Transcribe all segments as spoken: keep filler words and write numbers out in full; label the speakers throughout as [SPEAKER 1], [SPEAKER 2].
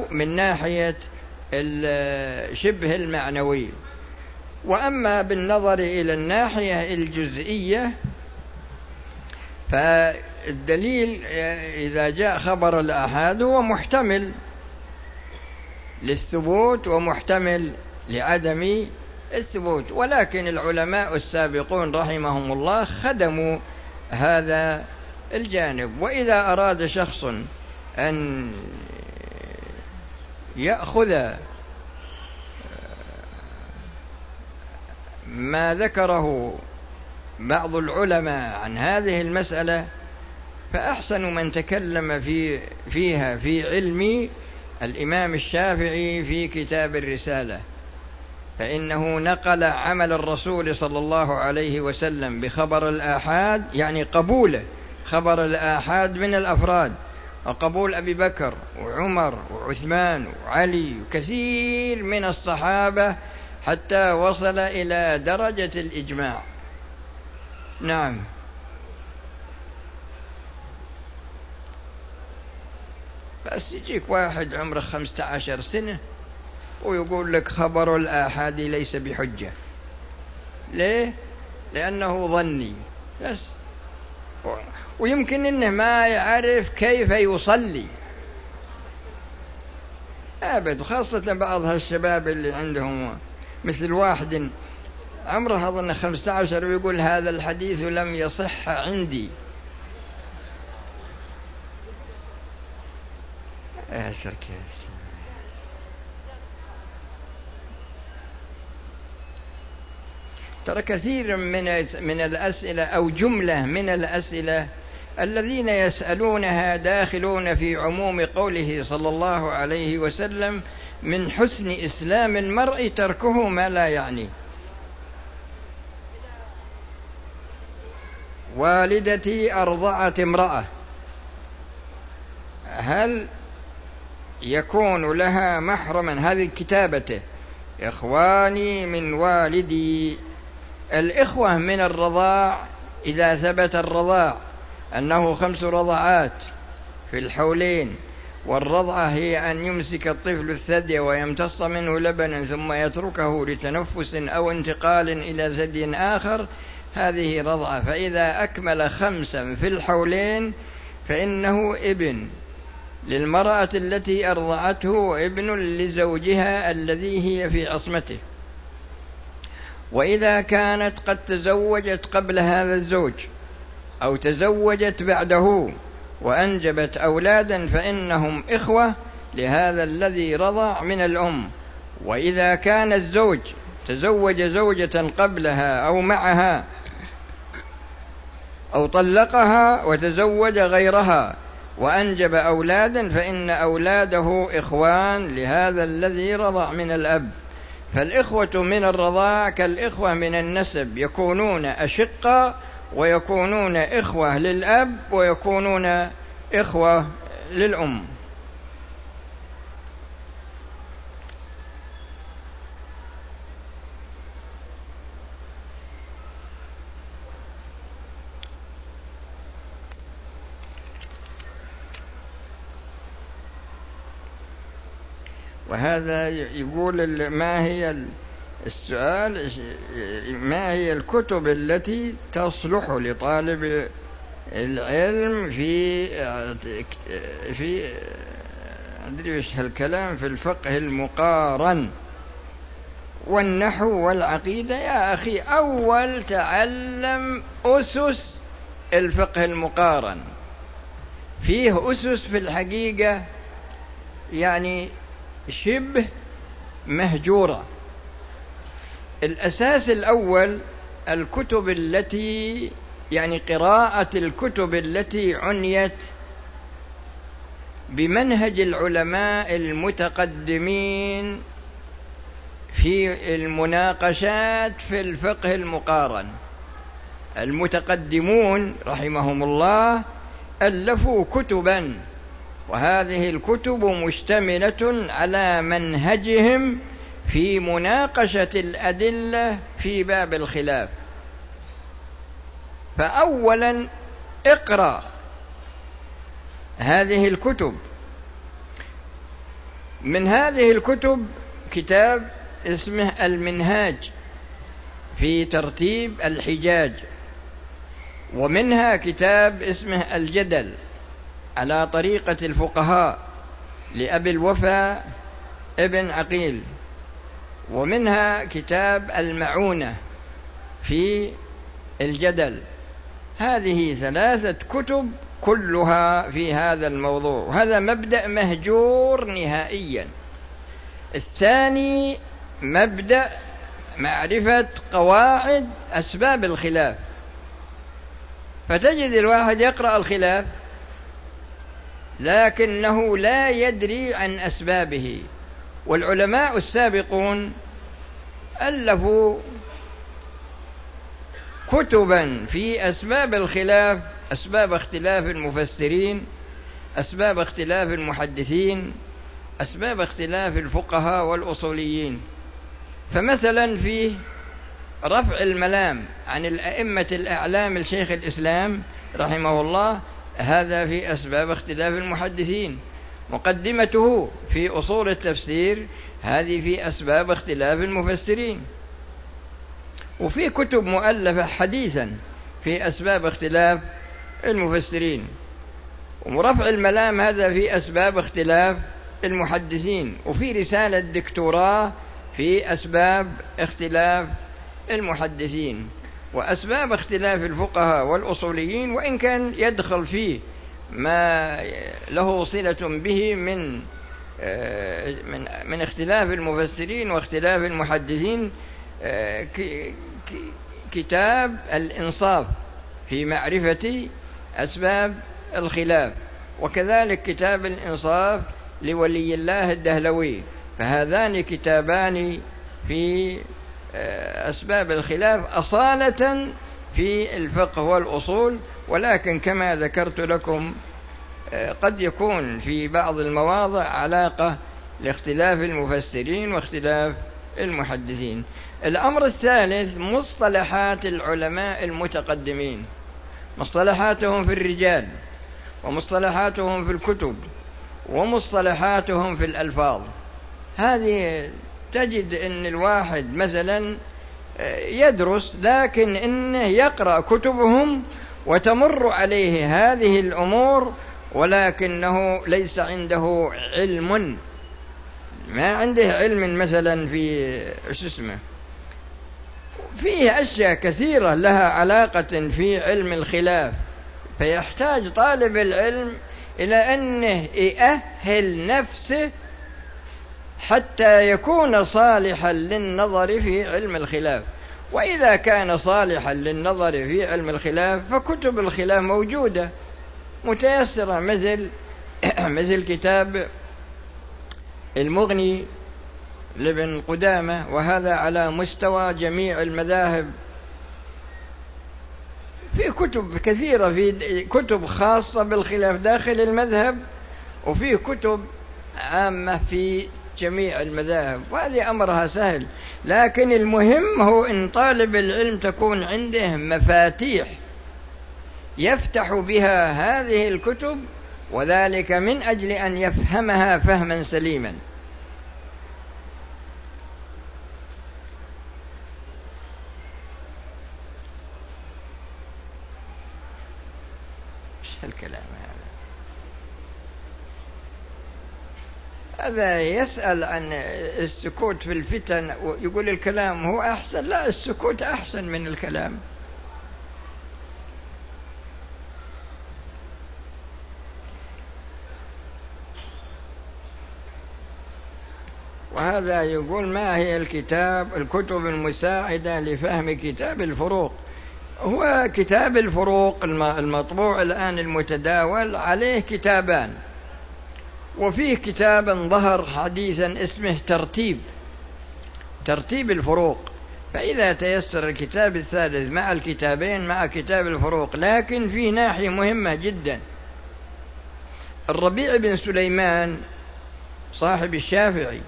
[SPEAKER 1] من ناحية شبه المعنوي. وأما بالنظر إلى الناحية الجزئية فالدليل إذا جاء خبر الآحاد هو محتمل للثبوت ومحتمل لعدم الثبوت، ولكن العلماء السابقون رحمهم الله خدموا هذا الجانب. وإذا أراد شخص أن يأخذ ما ذكره بعض العلماء عن هذه المسألة فأحسن من تكلم في فيها في علم الإمام الشافعي في كتاب الرسالة، فإنه نقل عمل الرسول صلى الله عليه وسلم بخبر الآحاد، يعني قبول خبر الآحاد من الأفراد، وقبول أبي بكر وعمر وعثمان وعلي وكثير من الصحابة حتى وصل إلى درجة الإجماع. نعم. بس يجيك واحد عمره خمسة عشر سنة ويقول لك خبر الآحاد ليس بحجة. ليه؟ لأنه ظني بس، ويمكن إنه ما يعرف كيف يصلي أبد، خاصة بعض هالشباب اللي عندهم مثل واحد عمره أظن خمسة عشر ويقول هذا الحديث لم يصح عندي. ترى كثير من من الأسئلة أو جملة من الأسئلة الذين يسألونها داخلون في عموم قوله صلى الله عليه وسلم من حسن إسلام المرء تركه ما لا يعني. والدتي أرضعت امرأة، هل يكون لها محرما؟ هذه كتابته: إخواني من والدي. الإخوة من الرضاع إذا ثبت الرضاع أنه خمس رضعات في الحولين، والرضعة هي أن يمسك الطفل الثدي ويمتص منه لبنا ثم يتركه لتنفس أو انتقال إلى ثدي آخر، هذه رضعة. فإذا أكمل خمسا في الحولين فإنه ابن للمرأة التي أرضعته وابن لزوجها الذي هي في عصمته. وإذا كانت قد تزوجت قبل هذا الزوج أو تزوجت بعده وأنجبت أولادا فإنهم إخوة لهذا الذي رضع من الأم. وإذا كان الزوج تزوج زوجة قبلها أو معها أو طلقها وتزوج غيرها وأنجب أولادا فإن أولاده إخوان لهذا الذي رضع من الأب. فالإخوة من الرضاع كالإخوة من النسب، يكونون أشقة ويكونون إخوة للأب ويكونون إخوة للأم. وهذا يقول ما هي السؤال ما هي الكتب التي تصلح لطالب العلم في في أدري إيش هالكلام في الفقه المقارن والنحو والعقيدة؟ يا أخي أول تعلم أسس الفقه المقارن، فيه أسس في الحقيقة يعني شبه مهجورة. الأساس الأول الكتب التي يعني قراءة الكتب التي عنيت بمنهج العلماء المتقدمين في المناقشات في الفقه المقارن. المتقدمون رحمهم الله ألفوا كتبا، وهذه الكتب مشتملة على منهجهم في مناقشة الأدلة في باب الخلاف. فأولا اقرأ هذه الكتب من هذه الكتب كتاب اسمه المنهاج في ترتيب الحجاج، ومنها كتاب اسمه الجدل على طريقة الفقهاء لأبي الوفا ابن عقيل، ومنها كتاب المعونة في الجدل. هذه ثلاثة كتب كلها في هذا الموضوع، وهذا مبدأ مهجور نهائيا. الثاني مبدأ معرفة قواعد أسباب الخلاف، فتجد الواحد يقرأ الخلاف لكنه لا يدري عن أسبابه. والعلماء السابقون ألفوا كتبا في أسباب الخلاف، أسباب اختلاف المفسرين، أسباب اختلاف المحدثين، أسباب اختلاف الفقهاء والأصوليين. فمثلا فيه رفع الملام عن الأئمة الأعلام الشيخ الإسلام رحمه الله، هذا في أسباب اختلاف المحدثين. مقدمته في أصول التفسير، هذه في أسباب اختلاف المفسرين. وفي كتب مؤلفة حديثا في أسباب اختلاف المفسرين. ورفع الملام هذا في أسباب اختلاف المحدثين. وفي رسالة دكتوراه في أسباب اختلاف المحدثين وأسباب اختلاف الفقهاء والأصوليين، وإن كان يدخل فيه ما له صلة به من من من اختلاف المفسرين واختلاف المحدثين. كتاب الإنصاف في معرفة أسباب الخلاف، وكذلك كتاب الإنصاف لولي الله الدهلوي. فهذان كتابان في أسباب الخلاف أصالة في الفقه والأصول، ولكن كما ذكرت لكم قد يكون في بعض المواضع علاقة لاختلاف المفسرين واختلاف المحدثين. الأمر الثالث مصطلحات العلماء المتقدمين، مصطلحاتهم في الرجال، ومصطلحاتهم في الكتب، ومصطلحاتهم في الألفاظ. هذه تجد أن الواحد مثلا يدرس، لكن إنه يقرأ كتبهم وتمر عليه هذه الأمور، ولكنه ليس عنده علم، ما عنده علم مثلا في شو اسمه فيه أشياء كثيرة لها علاقة في علم الخلاف. فيحتاج طالب العلم إلى أنه يأهل نفسه حتى يكون صالحا للنظر في علم الخلاف. وإذا كان صالحا للنظر في علم الخلاف فكتب الخلاف موجودة متيسرة، مثل مثل كتاب المغني لابن قدامة، وهذا على مستوى جميع المذاهب. في كتب كثيرة، في كتب خاصة بالخلاف داخل المذهب، وفي كتب عامة في جميع المذاهب، وهذه أمرها سهل. لكن المهم هو إن طالب العلم تكون عنده مفاتيح يفتح بها هذه الكتب، وذلك من أجل أن يفهمها فهما سليما. الكلام هذا هذا يسأل عن السكوت في الفتن ويقول الكلام هو أحسن. لا، السكوت أحسن من الكلام. وهذا يقول ما هي الكتاب الكتب المساعدة لفهم كتاب الفروق؟ هو كتاب الفروق المطبوع الآن المتداول عليه كتابان، وفيه كتابا ظهر حديثا اسمه ترتيب ترتيب الفروق. فإذا تيسر الكتاب الثالث مع الكتابين مع كتاب الفروق. لكن فيه ناحية مهمة جدا. الربيع بن سليمان صاحب الشافعي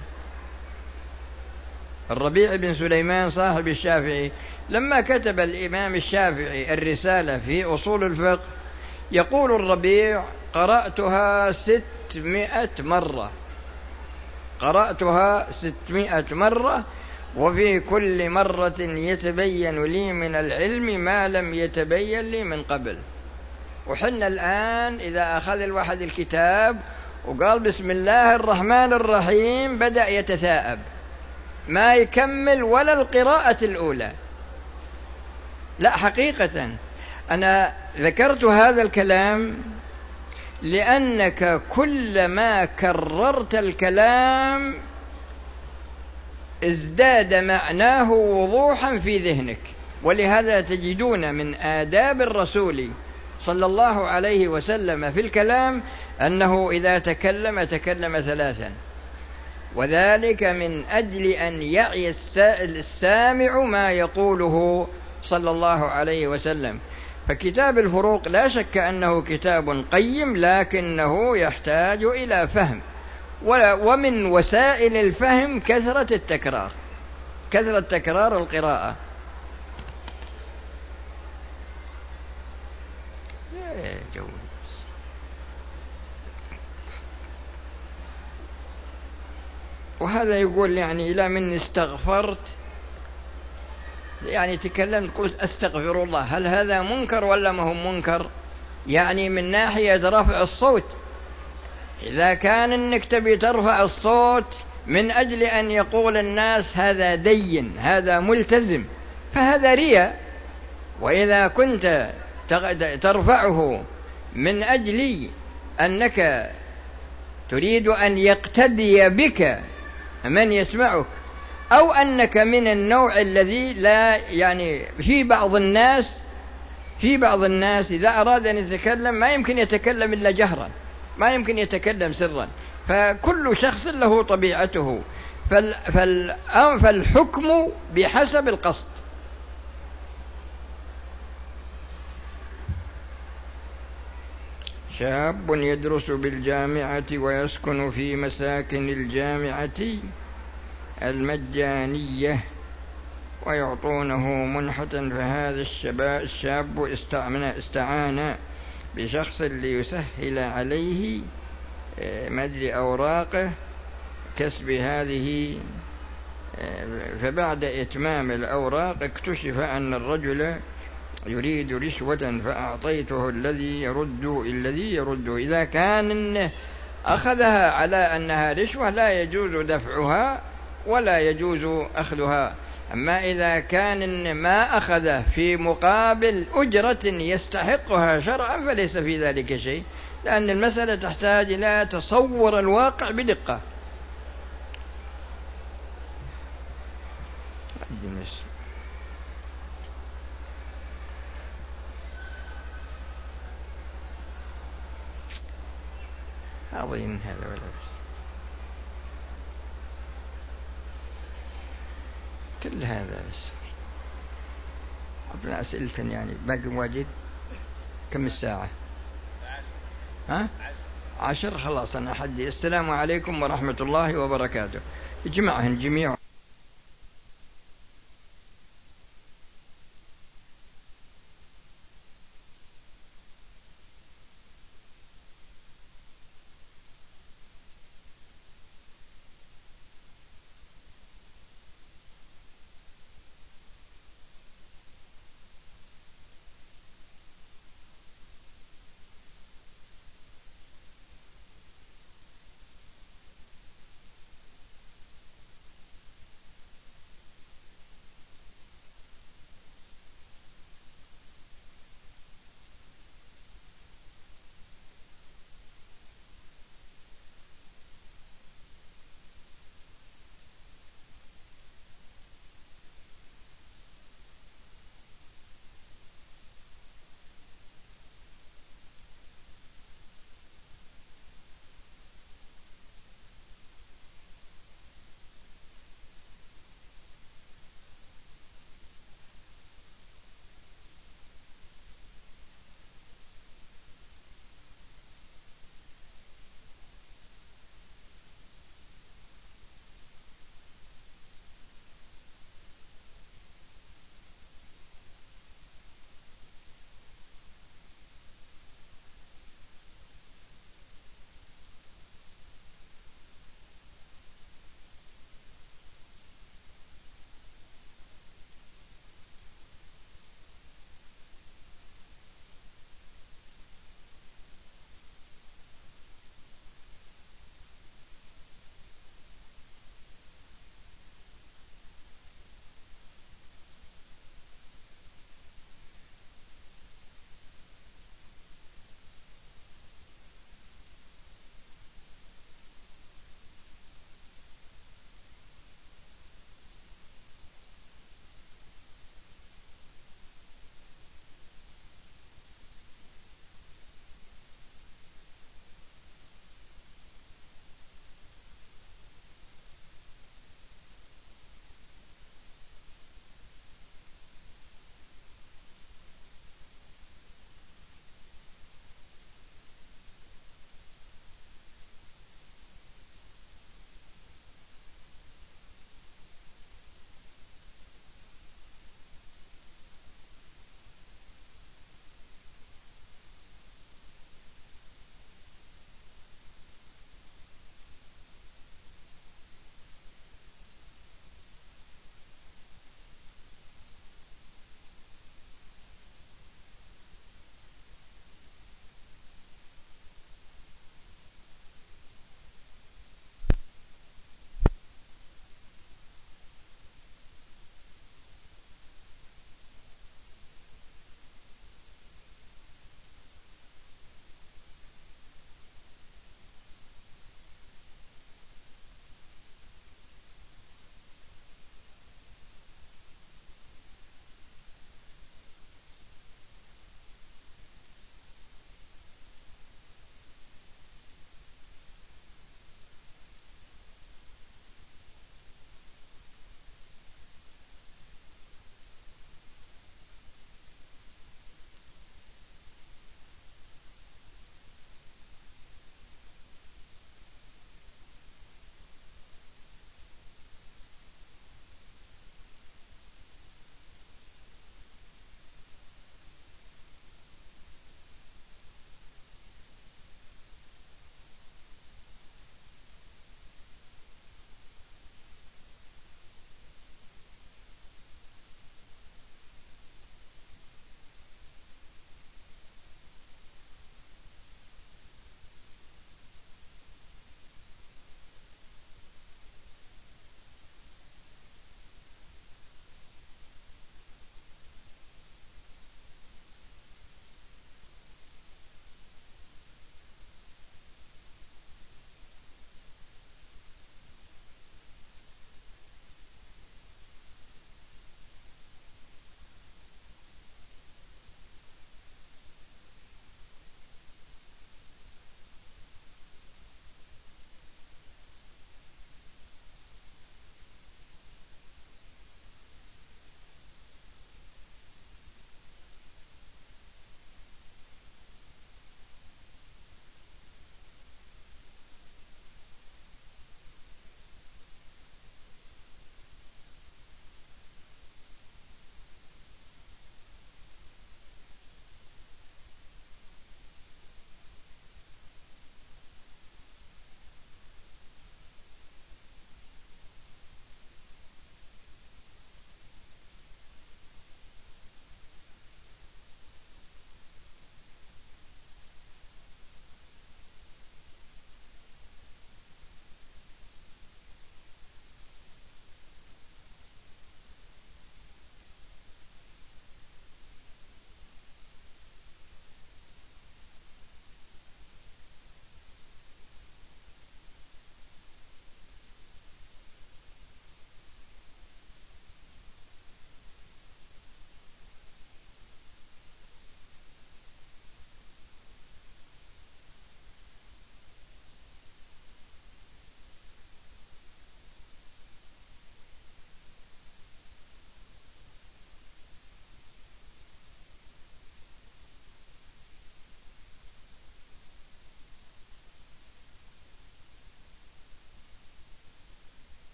[SPEAKER 1] الربيع بن سليمان صاحب الشافعي لما كتب الإمام الشافعي الرسالة في أصول الفقه، يقول الربيع: قرأتها ستمائة مرة. قرأتها ستمائة مرة، وفي كل مرة يتبين لي من العلم ما لم يتبين لي من قبل. وحنا الآن إذا أخذ الواحد الكتاب وقال بسم الله الرحمن الرحيم بدأ يتثاءب، ما يكمل ولا القراءة الأولى. لا، حقيقة أنا ذكرت هذا الكلام لأنك كلما كررت الكلام ازداد معناه وضوحا في ذهنك. ولهذا تجدون من آداب الرسول صلى الله عليه وسلم في الكلام أنه إذا تكلم تكلم ثلاثا، وذلك من أجل أن يعي السامع ما يقوله صلى الله عليه وسلم. فكتاب الفروق لا شك أنه كتاب قيم، لكنه يحتاج إلى فهم، ومن وسائل الفهم كثرة التكرار، كثرة تكرار القراءة. وهذا يقول يعني إلى من استغفرت، يعني تكلمت قلت أستغفر الله، هل هذا منكر ولا ما هو منكر؟ يعني من ناحية رفع الصوت، إذا كان إنك تبي ترفع الصوت من أجل أن يقول الناس هذا دين هذا ملتزم فهذا رياء. وإذا كنت ترفعه من أجل أنك تريد أن يقتدي بك من يسمعك، أو أنك من النوع الذي لا يعني في بعض الناس في بعض الناس إذا أراد أن يتكلم ما يمكن يتكلم إلا جهرا، ما يمكن يتكلم سرا، فكل شخص له طبيعته، فالحكم بحسب القصد. شاب يدرس بالجامعة ويسكن في مساكن الجامعة المجانية ويعطونه منحة، فهذا الشاب استعان بشخص ليسهل عليه مدري أوراقه كسب هذه، فبعد إتمام الأوراق اكتشف أن الرجل يريد رشوة فأعطيته الذي يرد الذي يرد إذا كان أخذها على أنها رشوة لا يجوز دفعها ولا يجوز أخذها. أما إذا كان ما أخذ في مقابل أجرة يستحقها شرعا فليس في ذلك شيء، لأن المسألة تحتاج إلى تصور الواقع بدقة. أظن هذا ولا بس كل هذا بس عطنا أسئلة يعني باقي واجد. كم الساعة؟ ها؟ عشر. خلاص أنا حدي. السلام عليكم ورحمة الله وبركاته. اجمعهن جميع.